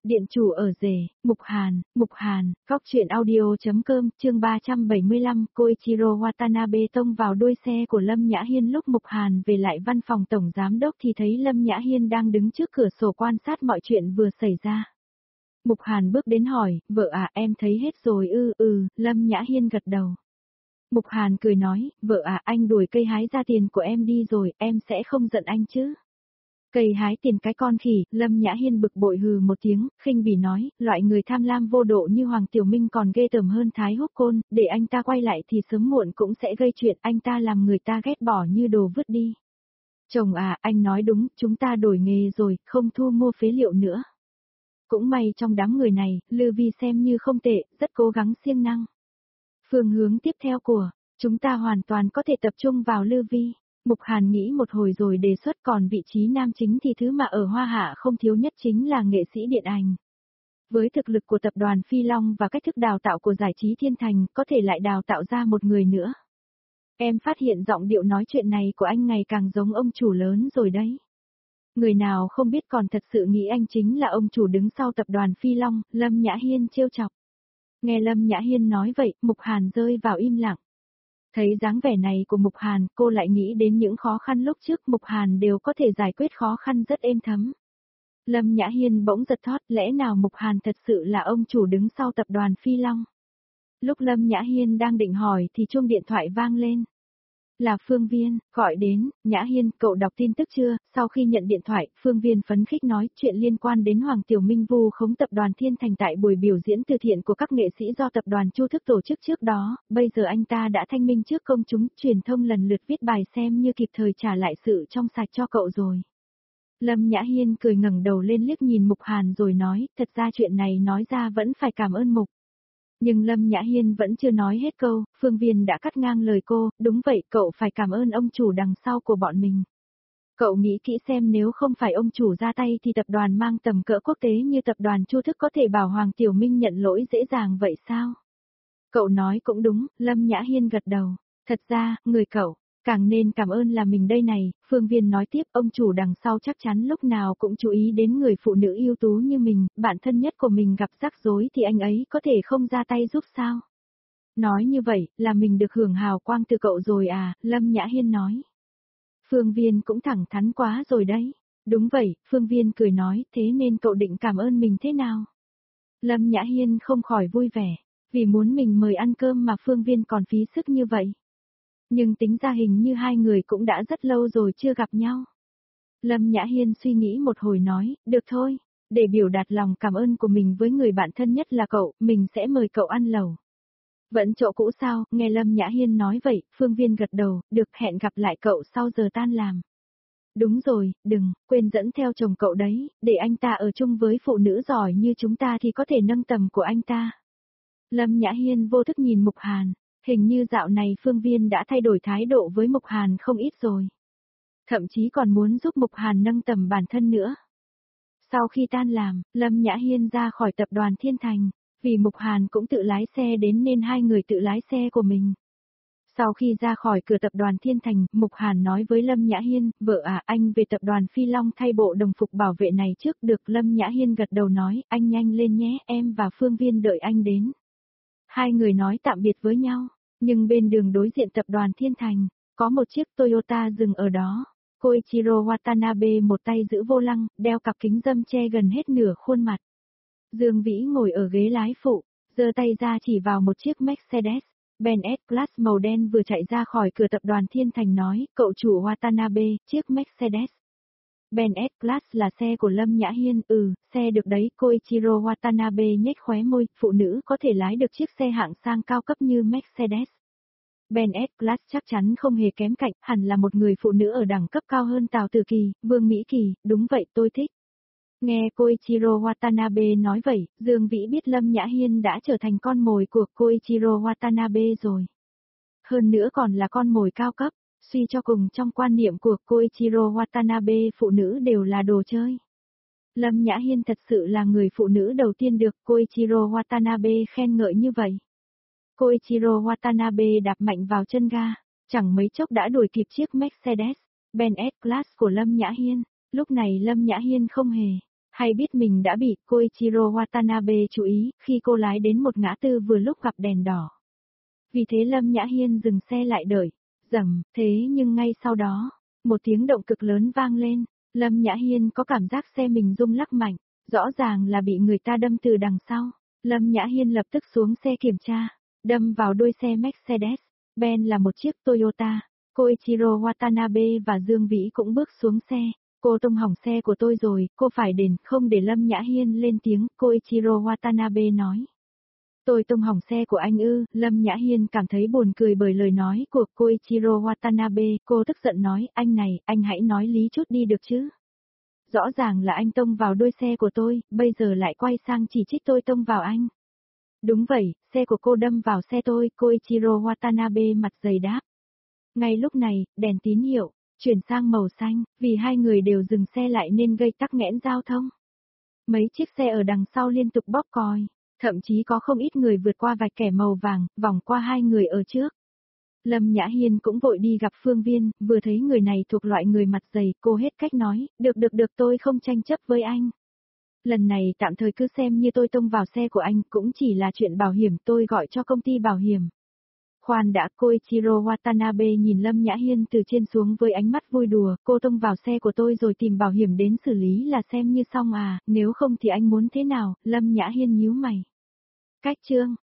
Điện chủ ở rể, Mục Hàn, góc truyện audio.com, chương 375, Koichiro Watanabe tông vào đuôi xe của Lâm Nhã Hiên. Lúc Mục Hàn về lại văn phòng tổng giám đốc thì thấy Lâm Nhã Hiên đang đứng trước cửa sổ quan sát mọi chuyện vừa xảy ra. Mục Hàn bước đến hỏi, vợ à, em thấy hết rồi Lâm Nhã Hiên gật đầu. Mục Hàn cười nói, vợ à, anh đuổi cây hái ra tiền của em đi rồi, em sẽ không giận anh chứ. Cây hái tiền cái con khỉ, Lâm Nhã Hiên bực bội hừ một tiếng, khinh bỉ nói, loại người tham lam vô độ như Hoàng Tiểu Minh còn ghê tởm hơn Thái Húc Côn, để anh ta quay lại thì sớm muộn cũng sẽ gây chuyện, anh ta làm người ta ghét bỏ như đồ vứt đi. Chồng à, anh nói đúng, chúng ta đổi nghề rồi, không thu mua phế liệu nữa. Cũng may trong đám người này, Lư Vi xem như không tệ, rất cố gắng siêng năng. Phương hướng tiếp theo của chúng ta hoàn toàn có thể tập trung vào Lư Vi. Mục Hàn nghĩ một hồi rồi đề xuất, còn vị trí nam chính thì thứ mà ở Hoa Hạ không thiếu nhất chính là nghệ sĩ điện ảnh. Với thực lực của tập đoàn Phi Long và cách thức đào tạo của giải trí Thiên Thành, có thể lại đào tạo ra một người nữa. Em phát hiện giọng điệu nói chuyện này của anh ngày càng giống ông chủ lớn rồi đấy. Người nào không biết còn thật sự nghĩ anh chính là ông chủ đứng sau tập đoàn Phi Long, Lâm Nhã Hiên trêu chọc. Nghe Lâm Nhã Hiên nói vậy, Mục Hàn rơi vào im lặng. Thấy dáng vẻ này của Mục Hàn, cô lại nghĩ đến những khó khăn lúc trước Mục Hàn đều có thể giải quyết khó khăn rất êm thấm. Lâm Nhã Hiên bỗng giật thót, lẽ nào Mục Hàn thật sự là ông chủ đứng sau tập đoàn Phi Long? Lúc Lâm Nhã Hiên đang định hỏi thì chuông điện thoại vang lên. Là Phương Viên, gọi đến, Nhã Hiên, cậu đọc tin tức chưa? Sau khi nhận điện thoại, Phương Viên phấn khích nói chuyện liên quan đến Hoàng Tiểu Minh vu khống tập đoàn Thiên Thành tại buổi biểu diễn từ thiện của các nghệ sĩ do tập đoàn Chu Thức tổ chức trước đó, bây giờ anh ta đã thanh minh trước công chúng, truyền thông lần lượt viết bài xem như kịp thời trả lại sự trong sạch cho cậu rồi. Lâm Nhã Hiên cười ngẩng đầu lên liếc nhìn Mục Hàn rồi nói, thật ra chuyện này nói ra vẫn phải cảm ơn Mục. Nhưng Lâm Nhã Hiên vẫn chưa nói hết câu, Phương Viên đã cắt ngang lời cô, đúng vậy, cậu phải cảm ơn ông chủ đằng sau của bọn mình. Cậu nghĩ kỹ xem nếu không phải ông chủ ra tay thì tập đoàn mang tầm cỡ quốc tế như tập đoàn Chu Thức có thể bảo Hoàng Tiểu Minh nhận lỗi dễ dàng vậy sao? Cậu nói cũng đúng, Lâm Nhã Hiên gật đầu. Thật ra, người cậu, càng nên cảm ơn là mình đây này, Phương Viên nói tiếp, ông chủ đằng sau chắc chắn lúc nào cũng chú ý đến người phụ nữ ưu tú như mình, bạn thân nhất của mình gặp rắc rối thì anh ấy có thể không ra tay giúp sao? Nói như vậy, là mình được hưởng hào quang từ cậu rồi à, Lâm Nhã Hiên nói. Phương Viên cũng thẳng thắn quá rồi đấy. Đúng vậy, Phương Viên cười nói, thế nên cậu định cảm ơn mình thế nào? Lâm Nhã Hiên không khỏi vui vẻ, vì muốn mình mời ăn cơm mà Phương Viên còn phí sức như vậy. Nhưng tính ra hình như hai người cũng đã rất lâu rồi chưa gặp nhau. Lâm Nhã Hiên suy nghĩ một hồi nói, được thôi, để biểu đạt lòng cảm ơn của mình với người bạn thân nhất là cậu, mình sẽ mời cậu ăn lẩu. Vẫn chỗ cũ sao, nghe Lâm Nhã Hiên nói vậy, Phương Viên gật đầu, được, hẹn gặp lại cậu sau giờ tan làm. Đúng rồi, đừng, quên dẫn theo chồng cậu đấy, để anh ta ở chung với phụ nữ giỏi như chúng ta thì có thể nâng tầm của anh ta. Lâm Nhã Hiên vô thức nhìn Mục Hàn. Hình như dạo này Phương Viên đã thay đổi thái độ với Mục Hàn không ít rồi. Thậm chí còn muốn giúp Mục Hàn nâng tầm bản thân nữa. Sau khi tan làm, Lâm Nhã Hiên ra khỏi tập đoàn Thiên Thành, vì Mục Hàn cũng tự lái xe đến nên hai người tự lái xe của mình. Sau khi ra khỏi cửa tập đoàn Thiên Thành, Mục Hàn nói với Lâm Nhã Hiên, vợ à, anh về tập đoàn Phi Long thay bộ đồng phục bảo vệ này trước được. Lâm Nhã Hiên gật đầu nói, anh nhanh lên nhé, em và Phương Viên đợi anh đến. Hai người nói tạm biệt với nhau. Nhưng bên đường đối diện tập đoàn Thiên Thành, có một chiếc Toyota dừng ở đó. Koichiro Watanabe một tay giữ vô lăng, đeo cặp kính râm che gần hết nửa khuôn mặt. Dương Vĩ ngồi ở ghế lái phụ, giơ tay ra chỉ vào một chiếc Mercedes-Benz S-Class màu đen vừa chạy ra khỏi cửa tập đoàn Thiên Thành nói, cậu chủ Watanabe, chiếc Mercedes-Benz S-Class là xe của Lâm Nhã Hiên, xe được đấy, Koichiro Watanabe nhếch khóe môi, phụ nữ có thể lái được chiếc xe hạng sang cao cấp như Mercedes. Ben S-Class chắc chắn không hề kém cạnh, hẳn là một người phụ nữ ở đẳng cấp cao hơn Tào Tử Kỳ, Vương Mỹ Kỳ, đúng vậy tôi thích. Nghe Koichiro Watanabe nói vậy, Dương Vĩ biết Lâm Nhã Hiên đã trở thành con mồi của Koichiro Watanabe rồi. Hơn nữa còn là con mồi cao cấp, suy cho cùng trong quan niệm của Koichiro Watanabe phụ nữ đều là đồ chơi. Lâm Nhã Hiên thật sự là người phụ nữ đầu tiên được Koichiro Watanabe khen ngợi như vậy. Koichiro Watanabe đạp mạnh vào chân ga, chẳng mấy chốc đã đuổi kịp chiếc Mercedes-Benz S-Class của Lâm Nhã Hiên. Lúc này Lâm Nhã Hiên không hề Hay biết mình đã bị Koichiro Watanabe chú ý khi cô lái đến một ngã tư vừa lúc gặp đèn đỏ. Vì thế Lâm Nhã Hiên dừng xe lại đợi. Rầm, thế nhưng ngay sau đó, một tiếng động cực lớn vang lên. Lâm Nhã Hiên có cảm giác xe mình rung lắc mạnh, rõ ràng là bị người ta đâm từ đằng sau. Lâm Nhã Hiên lập tức xuống xe kiểm tra, đâm vào đuôi xe Mercedes-Benz là một chiếc Toyota. Koichiro Watanabe và Dương Vĩ cũng bước xuống xe. Cô tông hỏng xe của tôi rồi, cô phải đền, không để Lâm Nhã Hiên lên tiếng, Koichiro Watanabe nói. Tôi tông hỏng xe của anh ư, Lâm Nhã Hiên cảm thấy buồn cười bởi lời nói của Koichiro Watanabe, cô tức giận nói, anh này, anh hãy nói lý chút đi được chứ. Rõ ràng là anh tông vào đuôi xe của tôi, bây giờ lại quay sang chỉ trích tôi tông vào anh. Đúng vậy, xe của cô đâm vào xe tôi, Koichiro Watanabe mặt dày đáp. Ngay lúc này, đèn tín hiệu chuyển sang màu xanh, vì hai người đều dừng xe lại nên gây tắc nghẽn giao thông. Mấy chiếc xe ở đằng sau liên tục bóp còi, thậm chí có không ít người vượt qua vạch kẻ màu vàng, vòng qua hai người ở trước. Lâm Nhã Hiên cũng vội đi gặp Phương Viên, vừa thấy người này thuộc loại người mặt dày, cô hết cách nói, được tôi không tranh chấp với anh. Lần này tạm thời cứ xem như tôi tông vào xe của anh, cũng chỉ là chuyện bảo hiểm, tôi gọi cho công ty bảo hiểm. Khoan đã, Koichiro Watanabe nhìn Lâm Nhã Hiên từ trên xuống với ánh mắt vui đùa, cô tông vào xe của tôi rồi tìm bảo hiểm đến xử lý là xem như xong à, nếu không thì anh muốn thế nào, Lâm Nhã Hiên nhíu mày. Cách chương